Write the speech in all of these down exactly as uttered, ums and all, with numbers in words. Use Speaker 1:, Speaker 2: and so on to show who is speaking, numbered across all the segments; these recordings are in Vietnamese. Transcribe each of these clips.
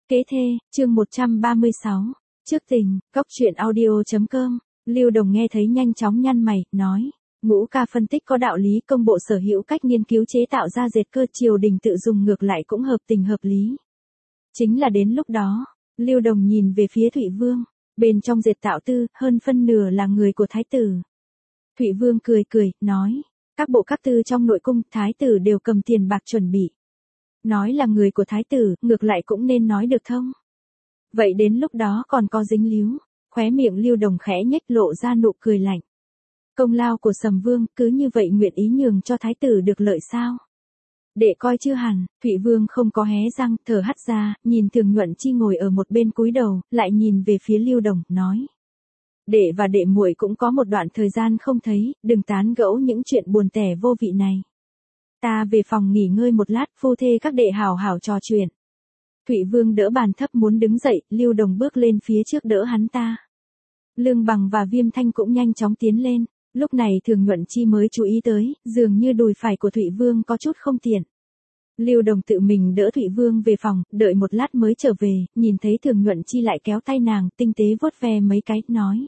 Speaker 1: Kế thê, chương một trăm ba mươi sáu. Trước tình, góc truyện audio chấm com. Lưu Đồng nghe thấy nhanh chóng nhăn mày, nói. Ngũ ca phân tích có đạo lý, công bộ sở hữu cách nghiên cứu chế tạo ra dệt cơ, triều đình tự dùng ngược lại cũng hợp tình hợp lý. Chính là đến lúc đó, Lưu Đồng nhìn về phía Thụy Vương, bên trong dệt tạo tư, hơn phân nửa là người của thái tử. Thụy Vương cười cười, nói, các bộ các tư trong nội cung, thái tử đều cầm tiền bạc chuẩn bị. Nói là người của thái tử, ngược lại cũng nên nói được thông. Vậy đến lúc đó còn có dính líu, khóe miệng Lưu Đồng khẽ nhếch lộ ra nụ cười lạnh. Công lao của Sầm Vương, cứ như vậy nguyện ý nhường cho thái tử được lợi sao? Đệ coi chưa hẳn. Thụy Vương không có hé răng, thở hắt ra, nhìn Thường Nhuận Chi ngồi ở một bên cúi đầu, lại nhìn về phía Lưu Đồng, nói. Đệ và đệ muội cũng có một đoạn thời gian không thấy, đừng tán gẫu những chuyện buồn tẻ vô vị này. Ta về phòng nghỉ ngơi một lát, phu thê các đệ hào hào trò chuyện. Thụy Vương đỡ bàn thấp muốn đứng dậy, Lưu Đồng bước lên phía trước đỡ hắn ta. Lương Bằng và Viêm Thanh cũng nhanh chóng tiến lên, lúc này Thường Nhuận Chi mới chú ý tới, dường như đùi phải của Thụy Vương có chút không tiện. Lưu Đồng tự mình đỡ Thụy Vương về phòng, đợi một lát mới trở về, nhìn thấy Thường Nhuận Chi lại kéo tay nàng, tinh tế vuốt ve mấy cái, nói.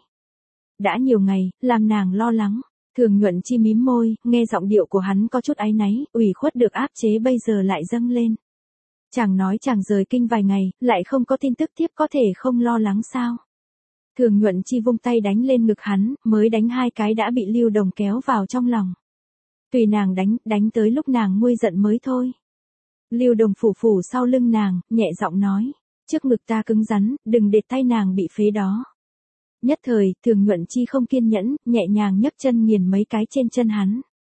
Speaker 1: Đã nhiều ngày, làm nàng lo lắng. Thường Nhuận Chi mím môi, nghe giọng điệu của hắn có chút áy náy, ủy khuất được áp chế bây giờ lại dâng lên. Chàng nói chàng rời kinh vài ngày, lại không có tin tức tiếp, có thể không lo lắng sao? Thường Nhuận Chi vung tay đánh lên ngực hắn, mới đánh hai cái đã bị Lưu Đồng kéo vào trong lòng. Tùy nàng đánh, đánh tới lúc nàng nguôi giận mới thôi. Lưu Đồng phủ phủ sau lưng nàng, nhẹ giọng nói, trước ngực ta cứng rắn, đừng để tay nàng bị phế đó. Nhất thời, Thường Nhuận Chi không kiên nhẫn, nhẹ nhàng nhấc chân nghiền mấy cái trên chân hắn.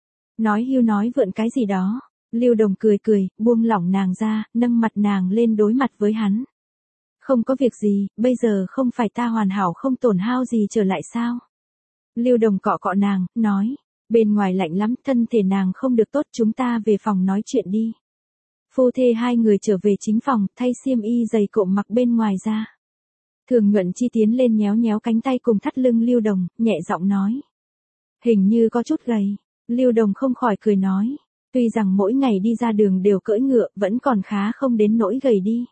Speaker 1: Nói hưu nói vượn cái gì đó. Lưu Đồng cười cười, buông lỏng nàng ra, nâng mặt nàng lên đối mặt với hắn. Không có việc gì, bây giờ không phải ta hoàn hảo không tổn hao gì trở lại sao? Lưu Đồng cọ cọ nàng, nói, bên ngoài lạnh lắm, thân thể nàng không được tốt, chúng ta về phòng nói chuyện đi. Phu thê hai người trở về chính phòng, thay xiêm y dày cộm mặc bên ngoài ra. Thường Nhuận Chi tiến lên nhéo nhéo cánh tay cùng thắt lưng Lưu Đồng, nhẹ giọng nói. Hình như có chút gầy. Lưu Đồng không khỏi cười nói. Tuy rằng mỗi ngày đi ra đường đều cưỡi ngựa, vẫn còn khá không đến nỗi gầy đi.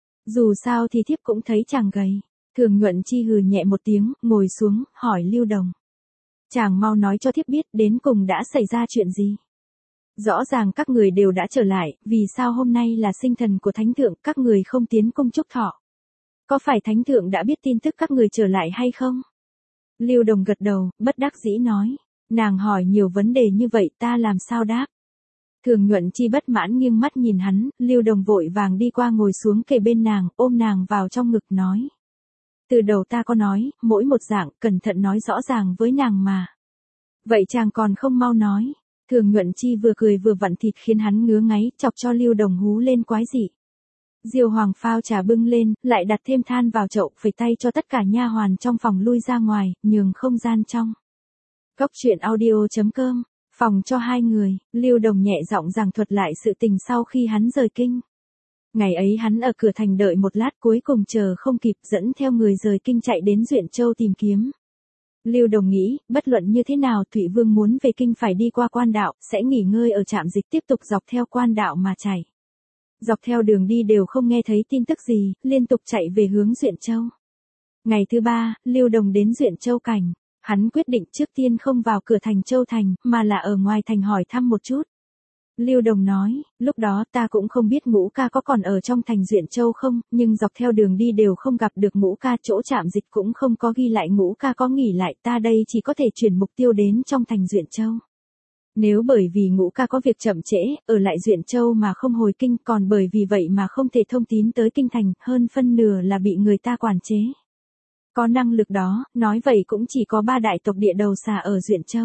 Speaker 1: Dù sao thì thiếp cũng thấy chàng gầy. Thường Nhuận Chi hừ nhẹ một tiếng, ngồi xuống, hỏi Lưu Đồng. Chàng mau nói cho thiếp biết đến cùng đã xảy ra chuyện gì. Rõ ràng các người đều đã trở lại, vì sao hôm nay là sinh thần của thánh thượng, các người không tiến cung chúc thọ. Có phải thánh thượng đã biết tin tức các người trở lại hay không? Lưu Đồng gật đầu, bất đắc dĩ nói. Nàng hỏi nhiều vấn đề như vậy ta làm sao đáp? Thường Nhuận Chi bất mãn nghiêng mắt nhìn hắn, Lưu Đồng vội vàng đi qua ngồi xuống kề bên nàng, ôm nàng vào trong ngực nói. Từ đầu ta có nói, mỗi một dạng, cẩn thận nói rõ ràng với nàng mà. Vậy chàng còn không mau nói. Thường Nhuận Chi vừa cười vừa vặn thịt khiến hắn ngứa ngáy, chọc cho Lưu Đồng hú lên quái dị. Diêu Hoàng phao trà bưng lên, lại đặt thêm than vào chậu, phẩy tay cho tất cả nha hoàn trong phòng lui ra ngoài, nhường không gian trong. Góc truyện audio chấm com, phòng cho hai người, Lưu Đồng nhẹ giọng giảng thuật lại sự tình sau khi hắn rời kinh. Ngày ấy hắn ở cửa thành đợi một lát cuối cùng chờ không kịp dẫn theo người rời kinh chạy đến Duyện Châu tìm kiếm. Lưu Đồng nghĩ, bất luận như thế nào Thụy Vương muốn về kinh phải đi qua quan đạo, sẽ nghỉ ngơi ở trạm dịch tiếp tục dọc theo quan đạo mà chạy. Dọc theo đường đi đều không nghe thấy tin tức gì, liên tục chạy về hướng Duyện Châu. Ngày thứ ba, Lưu Đồng đến Duyện Châu cảnh. Hắn quyết định trước tiên không vào cửa thành Châu Thành, mà là ở ngoài thành hỏi thăm một chút. Lưu Đồng nói, lúc đó ta cũng không biết Ngũ ca có còn ở trong thành Duyện Châu không, nhưng dọc theo đường đi đều không gặp được Ngũ ca, chỗ trạm dịch cũng không có ghi lại Ngũ ca có nghỉ lại, ta đây chỉ có thể chuyển mục tiêu đến trong thành Duyện Châu. Nếu bởi vì Ngũ ca có việc chậm trễ, ở lại Duyện Châu mà không hồi kinh, còn bởi vì vậy mà không thể thông tín tới kinh thành, hơn phân nửa là bị người ta quản chế. Có năng lực đó, nói vậy cũng chỉ có ba đại tộc địa đầu xà ở Duyện Châu.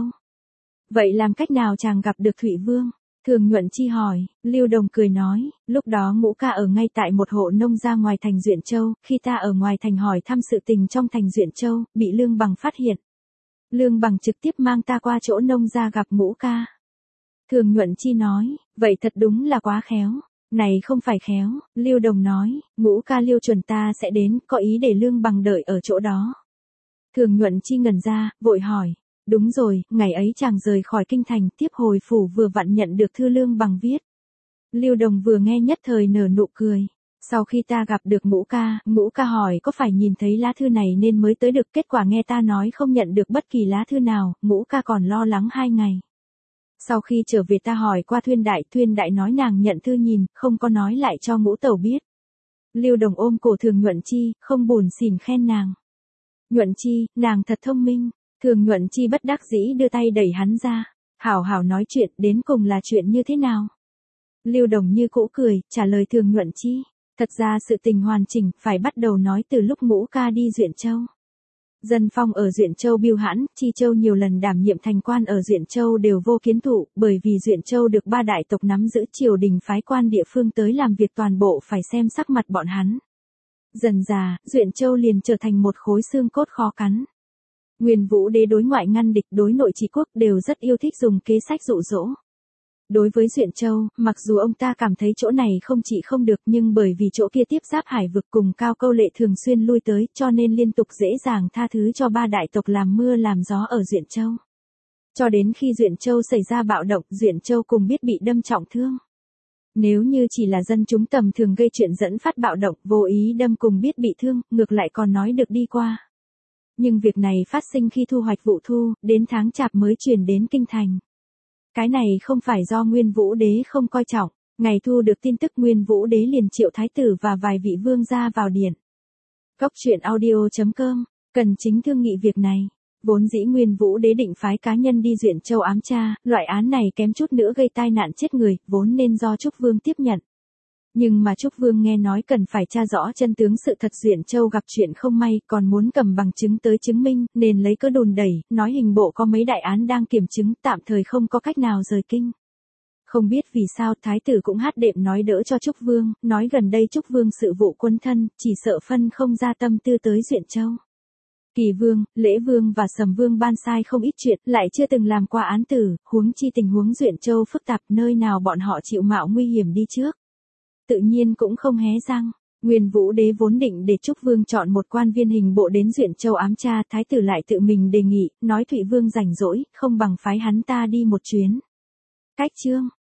Speaker 1: Vậy làm cách nào chàng gặp được Thụy Vương? Thường Nhuận Chi hỏi. Lưu Đồng cười nói, lúc đó Ngũ ca ở ngay tại một hộ nông gia ngoài thành Duyện Châu, khi ta ở ngoài thành hỏi thăm sự tình trong thành Duyện Châu, bị Lương Bằng phát hiện. Lương Bằng trực tiếp mang ta qua chỗ nông gia gặp Ngũ ca. Thường Nhuận Chi nói, vậy thật đúng là quá khéo. Này không phải khéo, Lưu Đồng nói, Ngũ ca Lưu chuẩn ta sẽ đến, có ý để Lương Bằng đợi ở chỗ đó. Thường Nhuận Chi ngẩn ra, vội hỏi, đúng rồi, ngày ấy chàng rời khỏi kinh thành, tiếp hồi phủ vừa vặn nhận được thư Lương Bằng viết. Lưu Đồng vừa nghe nhất thời nở nụ cười. Sau khi ta gặp được Ngũ ca, Ngũ ca hỏi có phải nhìn thấy lá thư này nên mới tới được, kết quả nghe ta nói không nhận được bất kỳ lá thư nào, Ngũ ca còn lo lắng hai ngày. Sau khi trở về ta hỏi qua Thuyên Đại, Thuyên Đại nói nàng nhận thư nhìn, không có nói lại cho Ngũ tẩu biết. Lưu Đồng ôm cổ Thường Nhuận Chi, không buồn xỉn khen nàng. Nhuận Chi, nàng thật thông minh. Thường Nhuận Chi bất đắc dĩ đưa tay đẩy hắn ra. Hảo hảo nói chuyện, đến cùng là chuyện như thế nào? Lưu Đồng như cũ cười, trả lời Thường Nhuận Chi. Thật ra sự tình hoàn chỉnh, phải bắt đầu nói từ lúc Ngũ ca đi Duyện Châu. Dân phong ở Duyện Châu biêu hãn, Chi Châu nhiều lần đảm nhiệm thành quan ở Duyện Châu đều vô kiến thụ, bởi vì Duyện Châu được ba đại tộc nắm giữ, triều đình phái quan địa phương tới làm việc toàn bộ phải xem sắc mặt bọn hắn. Dần dà, Duyện Châu liền trở thành một khối xương cốt khó cắn. Nguyên Vũ Đế đối ngoại ngăn địch, đối nội trị quốc đều rất yêu thích dùng kế sách dụ dỗ. Đối với Duyện Châu, mặc dù ông ta cảm thấy chỗ này không chỉ không được nhưng bởi vì chỗ kia tiếp giáp hải vực cùng Cao Câu Lệ thường xuyên lui tới cho nên liên tục dễ dàng tha thứ cho ba đại tộc làm mưa làm gió ở Duyện Châu. Cho đến khi Duyện Châu xảy ra bạo động, Duyện Châu cùng biết bị đâm trọng thương. Nếu như chỉ là dân chúng tầm thường gây chuyện dẫn phát bạo động, vô ý đâm cùng biết bị thương, ngược lại còn nói được đi qua. Nhưng việc này phát sinh khi thu hoạch vụ thu, đến tháng Chạp mới truyền đến kinh thành. Cái này không phải do Nguyên Vũ Đế không coi trọng, ngày thu được tin tức Nguyên Vũ Đế liền triệu thái tử và vài vị vương gia vào điện. Cốc truyện audio chấm com, cần chính thương nghị việc này. Vốn dĩ Nguyên Vũ Đế định phái cá nhân đi Duyện Châu ám tra, loại án này kém chút nữa gây tai nạn chết người, vốn nên do Trúc Vương tiếp nhận. Nhưng mà Trúc Vương nghe nói cần phải tra rõ chân tướng sự thật Duyện Châu gặp chuyện không may, còn muốn cầm bằng chứng tới chứng minh, nên lấy cớ đồn đẩy, nói hình bộ có mấy đại án đang kiểm chứng, tạm thời không có cách nào rời kinh. Không biết vì sao thái tử cũng hát đệm nói đỡ cho Trúc Vương, nói gần đây Trúc Vương sự vụ quân thân, chỉ sợ phân không ra tâm tư tới Duyện Châu. Kỳ Vương, Lễ Vương và Sầm Vương ban sai không ít chuyện, lại chưa từng làm qua án tử, huống chi tình huống Duyện Châu phức tạp, nơi nào bọn họ chịu mạo nguy hiểm đi trước. Tự nhiên cũng không hé răng. Nguyên Vũ Đế vốn định để Trúc Vương chọn một quan viên hình bộ đến Duyện Châu ám tra, thái tử lại tự mình đề nghị, nói Thụy Vương rảnh rỗi, không bằng phái hắn ta đi một chuyến. Cách chương